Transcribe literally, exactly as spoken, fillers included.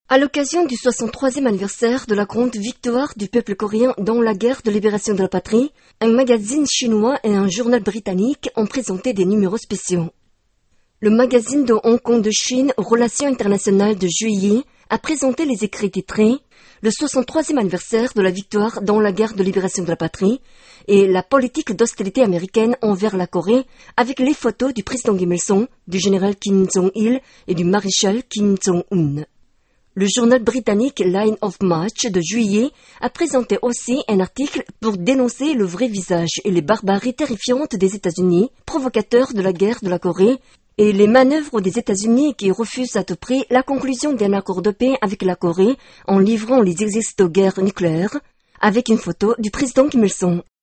À l'occasion du soixante-troisième anniversaire de la grande victoire du peuple coréen dans la guerre de libération de la patrie, un magazine chinois et un journal britannique ont présenté des numéros spéciaux. Le magazine de Hong Kong de Chine Relations internationales de juillet a présenté les écrits titrés « Le soixante-troisième anniversaire de la victoire dans la guerre de libération de la patrie » et « La politique d'austérité américaine envers la Corée » avec les photos du président Kim Il-sung, du général Kim Jong-il et du maréchal Kim Jong-un. Le journal britannique Line of March de juillet a présenté aussi un article pour dénoncer le vrai visage et les barbaries terrifiantes des États-Unis, provocateurs de la guerre de la Corée, et les manœuvres des États-Unis qui refusent à tout prix la conclusion d'un accord de paix avec la Corée en livrant les exercices de guerre nucléaire, avec une photo du président Kim Il-sung.